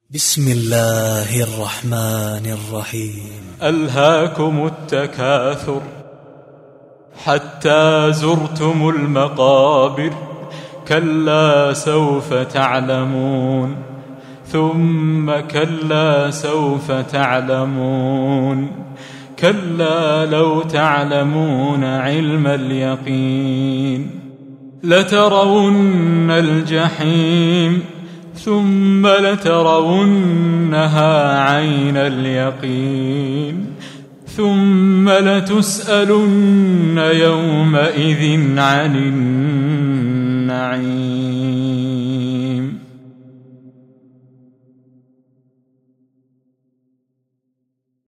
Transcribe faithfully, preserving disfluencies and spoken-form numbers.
بسم الله الرحمن الرحيم. ألهاكم التكاثر حتى زرتم المقابر، كلا سوف تعلمون ثم كلا سوف تعلمون، كلا لو تعلمون علم اليقين لترون الجحيم ثم لترونها عين اليقين ثم لتسألن يومئذ عن النعيم.